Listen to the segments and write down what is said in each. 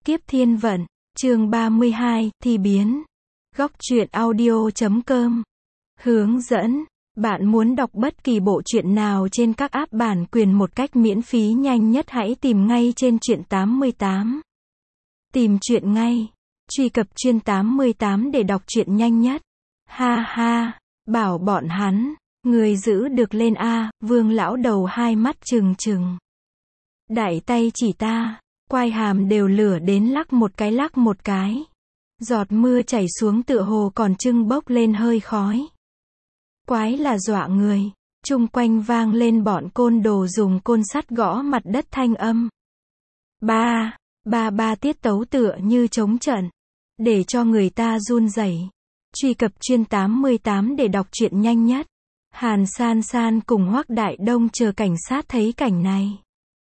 Kiếp Thiên Vận, chương 32, Thi Biến. Góc truyện audio.com. Hướng dẫn. Bạn muốn đọc bất kỳ bộ truyện nào trên các app bản quyền một cách miễn phí nhanh nhất, hãy tìm ngay trên truyện 88. Tìm truyện ngay. Truy cập truyện 88 để đọc truyện nhanh nhất. Ha ha, bảo bọn hắn, người giữ được lên a. Vương lão đầu hai mắt trừng trừng. Đại tay chỉ ta, quai hàm đều lửa đến lắc một cái. Giọt mưa chảy xuống tựa hồ còn trưng bốc lên hơi khói. Quái là dọa người. Chung quanh vang lên bọn côn đồ dùng côn sắt gõ mặt đất thanh âm. Ba tiết tấu tựa như trống trận, để cho người ta run rẩy. Truy cập truyện 88 để đọc truyện nhanh nhất. Hàn San San cùng Hoắc Đại Đông chờ cảnh sát thấy cảnh này,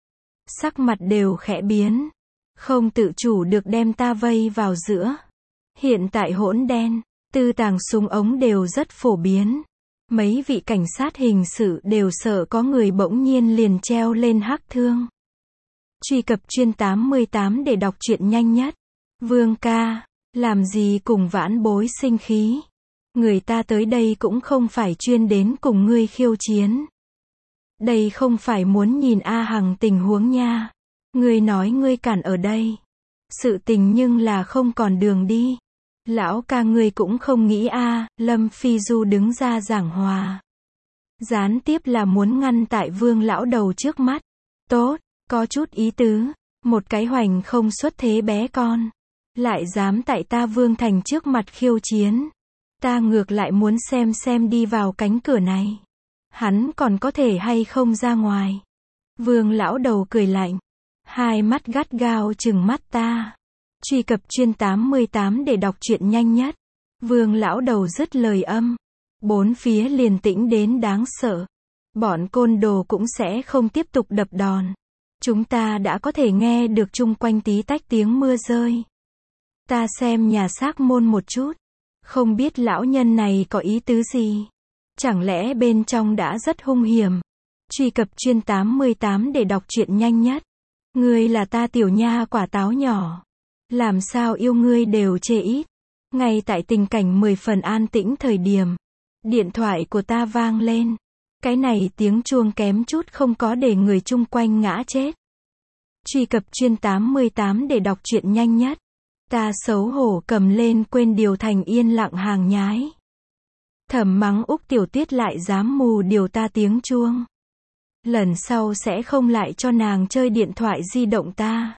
sắc mặt đều khẽ biến, không tự chủ được đem ta vây vào giữa. Hiện tại hỗn đen, tư tàng súng ống đều rất phổ biến. Mấy vị cảnh sát hình sự đều sợ có người bỗng nhiên liền treo lên hắc thương. Truy cập truyện 88 để đọc truyện nhanh nhất. Vương ca, làm gì cùng vãn bối sinh khí. Người ta tới đây cũng không phải chuyên đến cùng ngươi khiêu chiến. Đây không phải muốn nhìn A Hằng tình huống nha. Ngươi nói ngươi cản ở đây. Sự tình nhưng là không còn đường đi. Lão ca ngươi cũng không nghĩ a. Lâm Phi Du đứng ra giảng hòa. Gián tiếp là muốn ngăn tại Vương lão đầu trước mắt. Tốt, có chút ý tứ. Một cái hoành không xuất thế bé con, lại dám tại ta Vương Thành trước mặt khiêu chiến. Ta ngược lại muốn xem đi vào cánh cửa này, hắn còn có thể hay không ra ngoài. Vương lão đầu cười lạnh, hai mắt gắt gao trừng mắt ta. Truy cập truyện 88 để đọc truyện nhanh nhất. Vương lão đầu dứt lời âm, bốn phía liền tĩnh đến đáng sợ. Bọn côn đồ cũng sẽ không tiếp tục đập đòn. Chúng ta đã có thể nghe được chung quanh tí tách tiếng mưa rơi. Ta xem nhà xác môn một chút, không biết lão nhân này có ý tứ gì. Chẳng lẽ bên trong đã rất hung hiểm. Truy cập truyện 88 để đọc truyện nhanh nhất. Ngươi là ta tiểu nha quả táo nhỏ, làm sao yêu ngươi đều chê ít. Ngay tại tình cảnh 10 phần an tĩnh thời điểm, điện thoại của ta vang lên. Cái này tiếng chuông kém chút không có để người chung quanh ngã chết. Truy cập truyện 88 để đọc truyện nhanh nhất. Ta xấu hổ cầm lên quên điều thành yên lặng hàng nhái. Thầm mắng Úc Tiểu Tuyết lại dám mù điều ta tiếng chuông. Lần sau sẽ không lại cho nàng chơi điện thoại di động ta.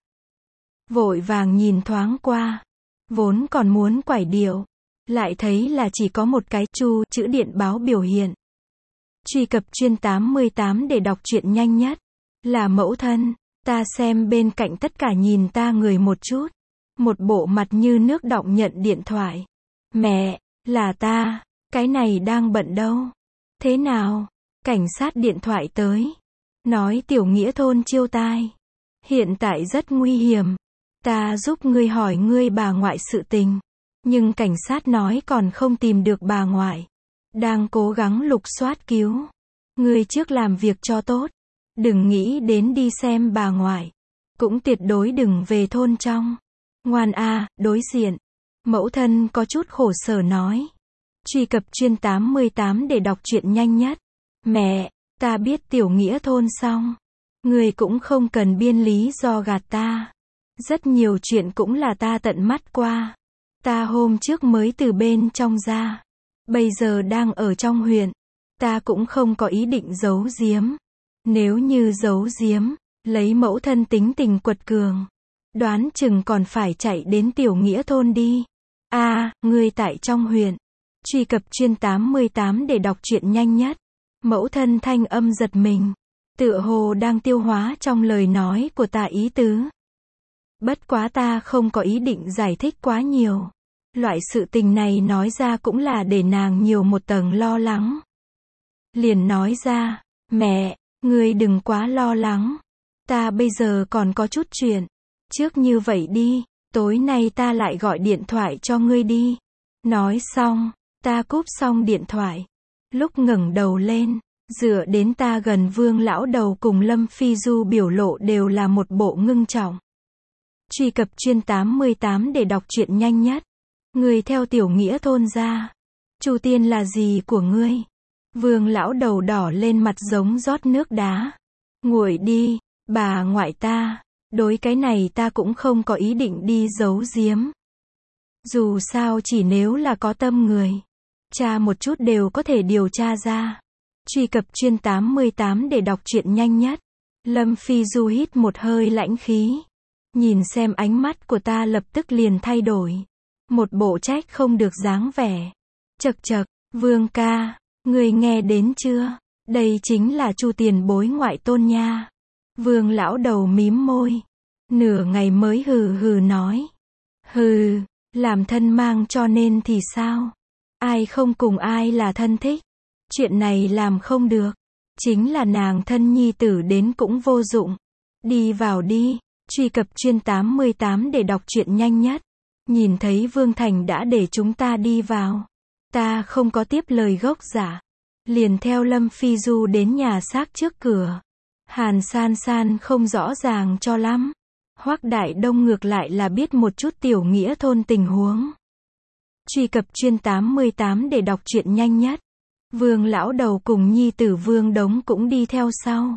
Vội vàng nhìn thoáng qua, vốn còn muốn quải điệu, lại thấy là chỉ có một cái chu chữ điện báo biểu hiện. Truy cập truyện 88 để đọc truyện nhanh nhất. Là mẫu thân. Ta xem bên cạnh tất cả nhìn ta người một chút, một bộ mặt như nước đọng nhận điện thoại. Mẹ, là ta, cái này đang bận đâu. Thế nào? Cảnh sát điện thoại tới, nói Tiểu Nghĩa thôn chiêu tai, hiện tại rất nguy hiểm. Ta giúp ngươi hỏi ngươi bà ngoại sự tình, nhưng cảnh sát nói còn không tìm được bà ngoại, đang cố gắng lục soát cứu. Ngươi trước làm việc cho tốt, đừng nghĩ đến đi xem bà ngoại, cũng tuyệt đối đừng về thôn trong. Ngoan a. Đối diện, mẫu thân có chút khổ sở nói. Truy cập truyện 88 để đọc truyện nhanh nhất. Mẹ, ta biết Tiểu Nghĩa thôn xong, ngươi cũng không cần biên lý do gạt ta. Rất nhiều chuyện cũng là ta tận mắt qua. Ta hôm trước mới từ bên trong ra, bây giờ đang ở trong huyện. Ta cũng không có ý định giấu giếm. Nếu như giấu giếm, lấy mẫu thân tính tình quật cường, đoán chừng còn phải chạy đến Tiểu Nghĩa thôn đi. Ngươi tại trong huyện. Truy cập truyện 88 để đọc truyện nhanh nhất. Mẫu thân thanh âm giật mình, tựa hồ đang tiêu hóa trong lời nói của ta ý tứ. Bất quá ta không có ý định giải thích quá nhiều. Loại sự tình này nói ra cũng là để nàng nhiều một tầng lo lắng. Liền nói ra, mẹ, ngươi đừng quá lo lắng. Ta bây giờ còn có chút chuyện. Trước như vậy đi, tối nay ta lại gọi điện thoại cho ngươi đi. Nói xong, ta cúp xong điện thoại. Lúc ngẩng đầu lên, dựa đến ta gần Vương lão đầu cùng Lâm Phi Du biểu lộ đều là một bộ ngưng trọng. Truy cập chuyên 88 để đọc truyện nhanh nhất. Người theo tiểu nghĩa thôn ra. Chu Tiên là gì của ngươi? Vương lão đầu đỏ lên mặt giống rót nước đá. Nguội đi, bà ngoại ta. Đối cái này ta cũng không có ý định đi giấu giếm. Dù sao chỉ nếu là có tâm người, tra một chút đều có thể điều tra ra. Truy cập chuyên 88 để đọc truyện nhanh nhất. Lâm Phi Du hít một hơi lãnh khí. Nhìn xem ánh mắt của ta lập tức liền thay đổi. Một bộ trách không được dáng vẻ. Chậc chậc, Vương ca, người nghe đến chưa? Đây chính là Chu tiền bối ngoại tôn nha. Vương lão đầu mím môi. Nửa ngày mới hừ hừ nói. Hừ, làm thân mang cho nên thì sao? Ai không cùng ai là thân thích? Chuyện này làm không được. Chính là nàng thân nhi tử đến cũng vô dụng. Đi vào đi. Truy cập chuyên 88 để đọc truyện nhanh nhất. Nhìn thấy Vương Thành đã để chúng ta đi vào. Ta không có tiếp lời gốc giả. Liền theo Lâm Phi Du đến nhà xác trước cửa. Hàn San San không rõ ràng cho lắm. Hoắc Đại Đông ngược lại là biết một chút tiểu nghĩa thôn tình huống. Truy cập chuyên 88 để đọc truyện nhanh nhất. Vương lão đầu cùng nhi tử Vương Đống cũng đi theo sau.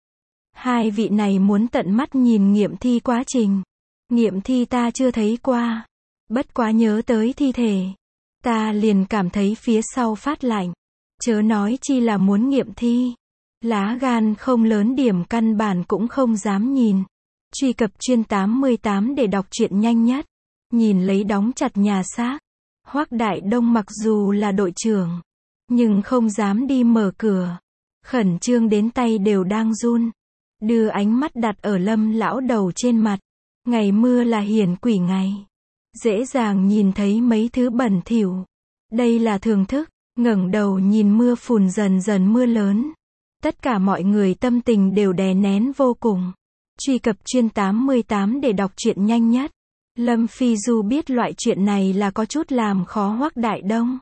Hai vị này muốn tận mắt nhìn nghiệm thi quá trình. Nghiệm thi ta chưa thấy qua. Bất quá nhớ tới thi thể. Ta liền cảm thấy phía sau phát lạnh. Chớ nói chi là muốn nghiệm thi. Lá gan không lớn điểm căn bản cũng không dám nhìn. Truy cập chuyên 88 để đọc truyện nhanh nhất. Nhìn lấy đóng chặt nhà xác. Hoắc Đại Đông mặc dù là đội trưởng, nhưng không dám đi mở cửa. Khẩn trương đến tay đều đang run. Đưa ánh mắt đặt ở Lâm lão đầu trên mặt. Ngày mưa là hiển quỷ ngày. Dễ dàng nhìn thấy mấy thứ bẩn thỉu. Đây là thường thức. Ngẩng đầu nhìn mưa phùn dần dần mưa lớn. Tất cả mọi người tâm tình đều đè nén vô cùng. Truy cập chuyên 88 để đọc truyện nhanh nhất. Lâm Phi Du biết loại chuyện này là có chút làm khó Hoắc Đại Đông.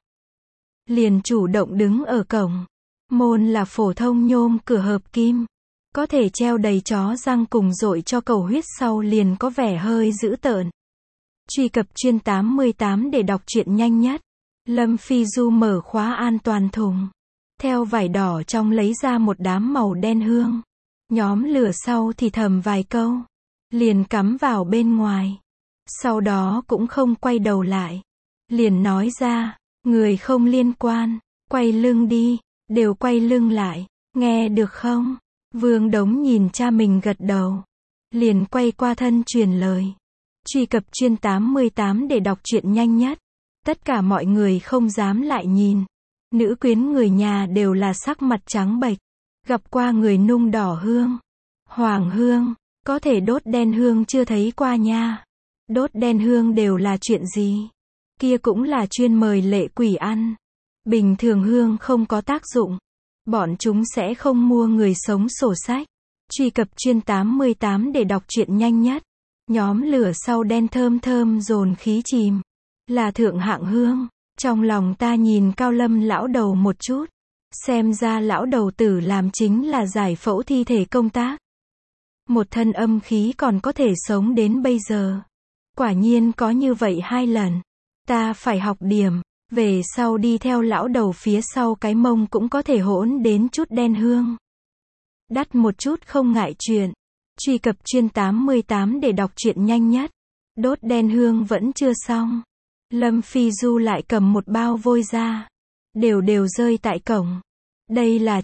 Liền chủ động đứng ở cổng. Môn là phổ thông nhôm cửa hợp kim. Có thể treo đầy chó răng cùng dội cho cầu huyết sau liền có vẻ hơi dữ tợn. Truy cập chuyên 88 để đọc truyện nhanh nhất. Lâm Phi Du mở khóa an toàn thùng. Theo vải đỏ trong lấy ra một đám màu đen hương. Nhóm lửa sau thì thầm vài câu. Liền cắm vào bên ngoài. Sau đó cũng không quay đầu lại. Liền nói ra, người không liên quan, quay lưng đi, đều quay lưng lại, nghe được không? Vương Đống nhìn cha mình gật đầu. Liền quay qua thân truyền lời. Truy cập chuyên 88 để đọc truyện nhanh nhất. Tất cả mọi người không dám lại nhìn. Nữ quyến người nhà đều là sắc mặt trắng bệch. Gặp qua người nung đỏ hương. Hoàng hương, có thể đốt đen hương chưa thấy qua nha. Đốt đen hương đều là chuyện gì? Kia cũng là chuyên mời lệ quỷ ăn. Bình thường hương không có tác dụng. Bọn chúng sẽ không mua người sống sổ sách. Truy cập chuyên 88 để đọc truyện nhanh nhất. Nhóm lửa sau đen thơm thơm dồn khí chìm. Là thượng hạng hương. Trong lòng ta nhìn Cao Lâm lão đầu một chút. Xem ra lão đầu tử làm chính là giải phẫu thi thể công tác. Một thân âm khí còn có thể sống đến bây giờ. Quả nhiên có như vậy 2 lần. Ta phải học điểm. Về sau đi theo lão đầu phía sau cái mông cũng có thể hỗn đến chút đen hương. Đắt một chút không ngại chuyện. Truy cập chuyên 88 để đọc truyện nhanh nhất. Đốt đen hương vẫn chưa xong. Lâm Phi Du lại cầm một bao vôi ra. Đều rơi tại cổng. Đây là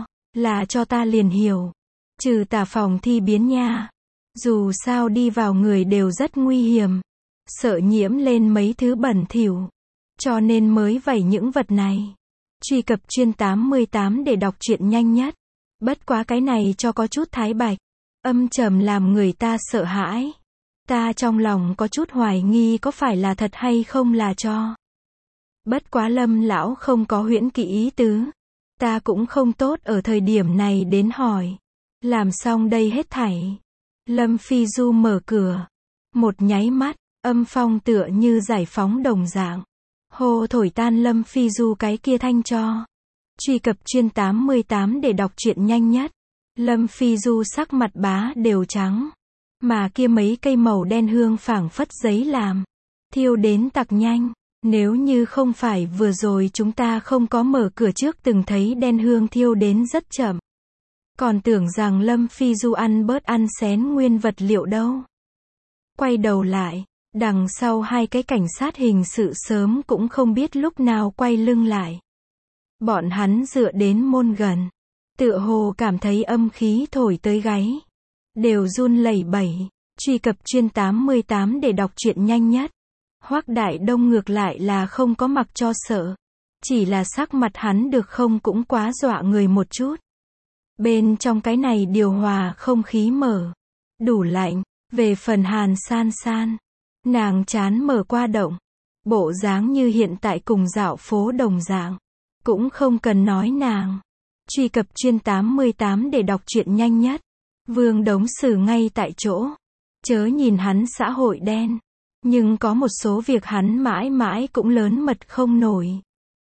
cho ta liền hiểu. Trừ tà phòng thi biến nha. Dù sao đi vào người đều rất nguy hiểm. Sợ nhiễm lên mấy thứ bẩn thỉu. Cho nên mới vẩy những vật này. Truy cập chuyên 88 để đọc truyện nhanh nhất. Bất quá cái này cho có chút thái bạch. Âm trầm làm người ta sợ hãi. Ta trong lòng có chút hoài nghi có phải là thật hay không là cho. Bất quá Lâm lão không có huyễn kỹ ý tứ. Ta cũng không tốt ở thời điểm này đến hỏi. Làm xong đây hết thảy. Lâm Phi Du mở cửa. Một nháy mắt, âm phong tựa như giải phóng đồng dạng. Hô thổi tan Lâm Phi Du cái kia thanh cho. Truy cập chuyên 88 để đọc truyện nhanh nhất. Lâm Phi Du sắc mặt bá đều trắng. Mà kia mấy cây màu đen hương phảng phất giấy làm. Thiêu đến tặc nhanh. Nếu như không phải vừa rồi chúng ta không có mở cửa trước từng thấy đen hương thiêu đến rất chậm. Còn tưởng rằng Lâm Phi Du ăn bớt ăn xén nguyên vật liệu đâu. Quay đầu lại, đằng sau hai cái cảnh sát hình sự sớm cũng không biết lúc nào quay lưng lại. Bọn hắn dựa đến môn gần. Tựa hồ cảm thấy âm khí thổi tới gáy. Đều run lẩy bẩy. Truy cập chuyên 88 để đọc truyện nhanh nhất. Hoắc Đại Đông ngược lại là không có mặc cho sợ. Chỉ là sắc mặt hắn được không cũng quá dọa người một chút. Bên trong cái này điều hòa không khí mở. Đủ lạnh. Về phần Hàn San San. Nàng chán mở qua động. Bộ dáng như hiện tại cùng dạo phố đồng dạng. Cũng không cần nói nàng. Truy cập chuyên 88 để đọc truyện nhanh nhất. Vương Đống xử ngay tại chỗ. Chớ nhìn hắn xã hội đen. Nhưng có một số việc hắn mãi mãi cũng lớn mật không nổi.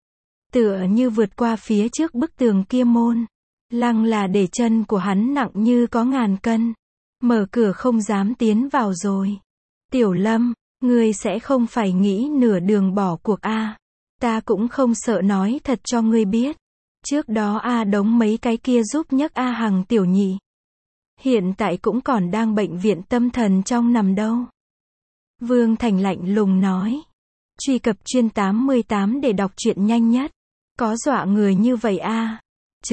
Tựa như vượt qua phía trước bức tường kia môn. Lăng là để chân của hắn nặng như có ngàn cân. Mở cửa không dám tiến vào rồi. Tiểu Lâm, ngươi sẽ không phải nghĩ nửa đường bỏ cuộc a? Ta cũng không sợ nói thật cho ngươi biết. Trước đó A Đống mấy cái kia giúp nhấc A Hằng tiểu nhị. Hiện tại cũng còn đang bệnh viện tâm thần trong nằm đâu. Vương Thành lạnh lùng nói. Truy cập chuyên 88 để đọc truyện nhanh nhất. Có dọa người như vậy a?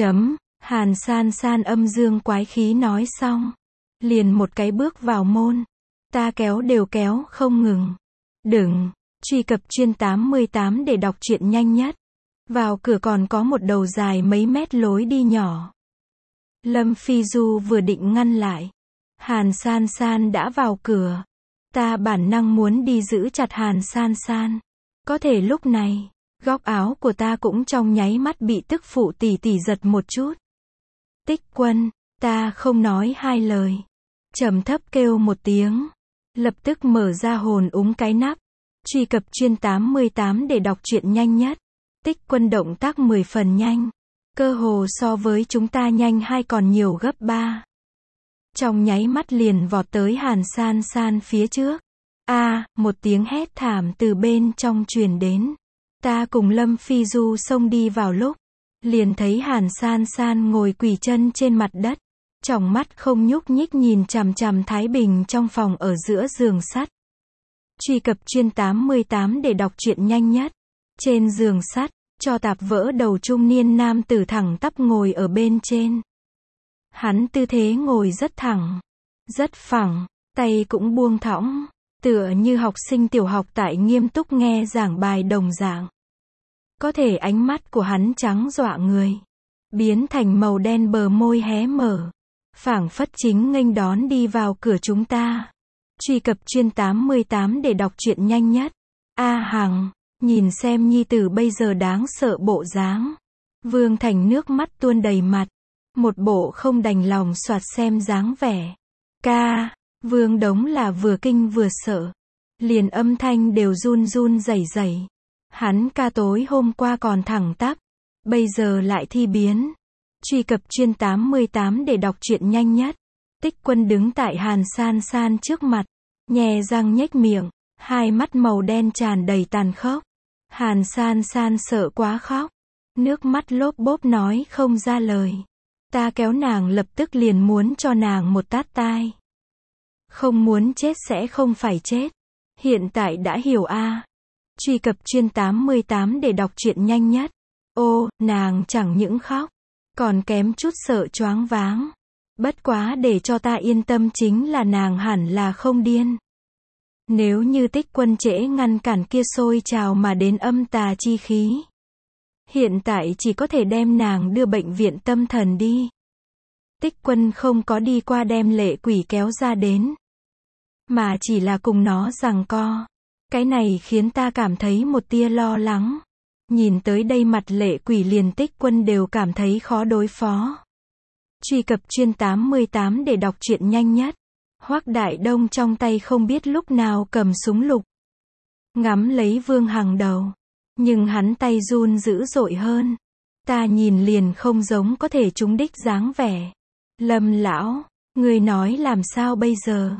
Hàn San San âm dương quái khí nói xong. Liền một cái bước vào môn. Ta kéo đều kéo không ngừng. Đừng. Truy cập chuyên 88 để đọc truyện nhanh nhất. Vào cửa còn có một đầu dài mấy mét lối đi nhỏ. Lâm Phi Du vừa định ngăn lại. Hàn San San đã vào cửa. Ta bản năng muốn đi giữ chặt Hàn San San. Có thể lúc này, góc áo của ta cũng trong nháy mắt bị tức phụ tỷ tỷ giật một chút. Tích Quân, ta không nói hai lời. Trầm thấp kêu một tiếng. Lập tức mở ra hồn úng cái nắp. Truy cập chuyên 88 để đọc truyện nhanh nhất. Tích Quân động tác 10 phần nhanh. Cơ hồ so với chúng ta nhanh hay còn nhiều gấp 3. Trong nháy mắt liền vọt tới Hàn San San phía trước. Một tiếng hét thảm từ bên trong truyền đến. Ta cùng Lâm Phi Du xông đi vào lúc. Liền thấy Hàn San San ngồi quỳ chân trên mặt đất. Tròng mắt không nhúc nhích nhìn chằm chằm Thái Bình trong phòng ở giữa giường sắt. Truy cập chuyên 88 để đọc truyện nhanh nhất. Trên giường sắt, cho tạp vỡ đầu trung niên nam tử thẳng tắp ngồi ở bên trên. Hắn tư thế ngồi rất thẳng, rất phẳng, tay cũng buông thõng, tựa như học sinh tiểu học tại nghiêm túc nghe giảng bài đồng dạng. Có thể ánh mắt của hắn trắng dọa người, biến thành màu đen, bờ môi hé mở, phảng phất chính nghênh đón đi vào cửa chúng ta. Truy cập chuyên 88 để đọc truyện nhanh nhất. Hằng, nhìn xem nhi tử bây giờ đáng sợ bộ dáng. Vương Thành nước mắt tuôn đầy mặt. Một bộ không đành lòng soạt xem dáng vẻ. Ca, Vương Đống là vừa kinh vừa sợ. Liền âm thanh đều run run rẩy rẩy. Hắn ca tối hôm qua còn thẳng tắp. Bây giờ lại thi biến. Truy cập chuyên 88 để đọc truyện nhanh nhất. Tích Quân đứng tại Hàn San San trước mặt. Nhè răng nhếch miệng. Hai mắt màu đen tràn đầy tàn khốc. Hàn San San sợ quá khóc. Nước mắt lốp bốp nói không ra lời. Ta kéo nàng lập tức liền muốn cho nàng một tát tai. Không muốn chết sẽ không phải chết. Hiện tại đã hiểu a. Truy cập chuyên 88 để đọc truyện nhanh nhất. Ô, nàng chẳng những khóc, còn kém chút sợ choáng váng. Bất quá để cho ta yên tâm chính là nàng hẳn là không điên. Nếu như Tích Quân trễ ngăn cản kia sôi trào mà đến âm tà chi khí. Hiện tại chỉ có thể đem nàng đưa bệnh viện tâm thần đi. Tích Quân không có đi qua đem lệ quỷ kéo ra đến. Mà chỉ là cùng nó giằng co. Cái này khiến ta cảm thấy một tia lo lắng. Nhìn tới đây mặt lệ quỷ liền Tích Quân đều cảm thấy khó đối phó. Truy cập chuyên 88 để đọc truyện nhanh nhất. Hoắc Đại Đông trong tay không biết lúc nào cầm súng lục. Ngắm lấy Vương Hằng đầu. Nhưng hắn tay run dữ dội hơn. Ta nhìn liền không giống có thể trúng đích dáng vẻ. Lâm lão, người nói làm sao bây giờ?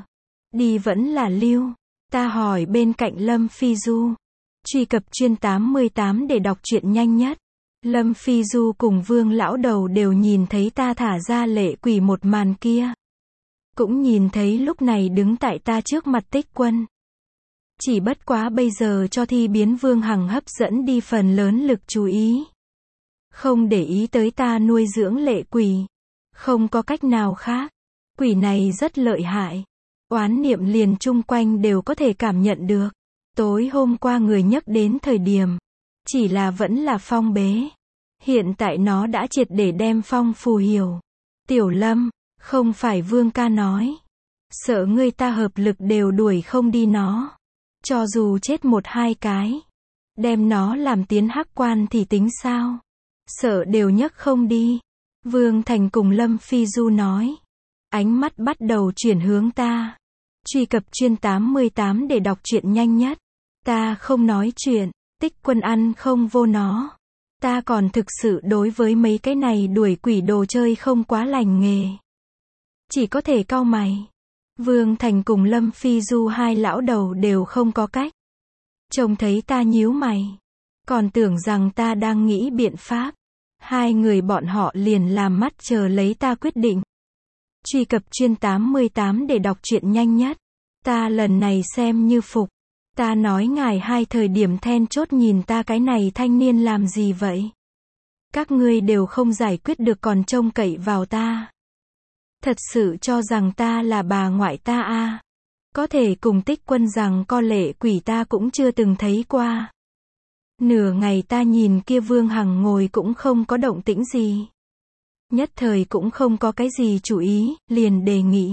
Đi vẫn là lưu? Ta hỏi bên cạnh Lâm Phi Du. Truy cập chuyên 88 để đọc truyện nhanh nhất. Lâm Phi Du cùng Vương lão đầu đều nhìn thấy ta thả ra lệ quỷ một màn kia. Cũng nhìn thấy lúc này đứng tại ta trước mặt Tích Quân. Chỉ bất quá bây giờ cho thi biến Vương Hằng hấp dẫn đi phần lớn lực chú ý. Không để ý tới ta nuôi dưỡng lệ quỷ. Không có cách nào khác. Quỷ này rất lợi hại. Oán niệm liền chung quanh đều có thể cảm nhận được. Tối hôm qua người nhắc đến thời điểm. Chỉ là vẫn là Phong bế. Hiện tại nó đã triệt để đem Phong phù hiểu. Tiểu Lâm, không phải Vương ca nói. Sợ ngươi ta hợp lực đều đuổi không đi nó. Cho dù chết một hai cái. Đem nó làm tiến hắc quan thì tính sao? Sợ đều nhấc không đi. Vương Thành cùng Lâm Phi Du nói. Ánh mắt bắt đầu chuyển hướng ta. Truy cập chuyên 88 để đọc truyện nhanh nhất. Ta không nói chuyện. Tích Quân ăn không vô nó. Ta còn thực sự đối với mấy cái này đuổi quỷ đồ chơi không quá lành nghề. Chỉ có thể cau mày. Vương Thành cùng Lâm Phi Du hai lão đầu đều không có cách. Trông thấy ta nhíu mày. Còn tưởng rằng ta đang nghĩ biện pháp. Hai người bọn họ liền làm mắt chờ lấy ta quyết định. Truy cập chuyên 88 để đọc truyện nhanh nhất. Ta lần này xem như phục. Ta nói ngài hai thời điểm then chốt nhìn ta cái này thanh niên làm gì vậy? Các ngươi đều không giải quyết được còn trông cậy vào ta. Thật sự cho rằng ta là bà ngoại ta à? Có thể cùng Tích Quân rằng co lệ quỷ ta cũng chưa từng thấy qua. Nửa ngày ta nhìn kia Vương Hằng ngồi cũng không có động tĩnh gì. Nhất thời cũng không có cái gì chú ý, liền đề nghị.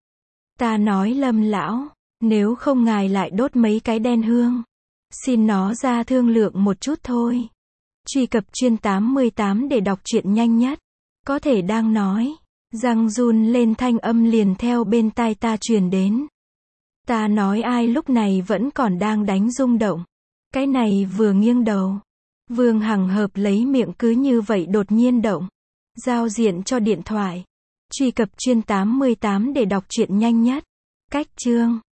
Ta nói Lâm lão, nếu không ngài lại đốt mấy cái đen hương. Xin nó ra thương lượng một chút thôi. Truy cập chuyên 88 để đọc truyện nhanh nhất. Có thể đang nói. Răng run lên thanh âm liền theo bên tai ta truyền đến. Ta nói ai lúc này vẫn còn đang đánh rung động. Cái này vừa nghiêng đầu. Vương Hằng hợp lấy miệng cứ như vậy đột nhiên động. Giao diện cho điện thoại. Truy cập chuyên 88 để đọc truyện nhanh nhất. Cách chương.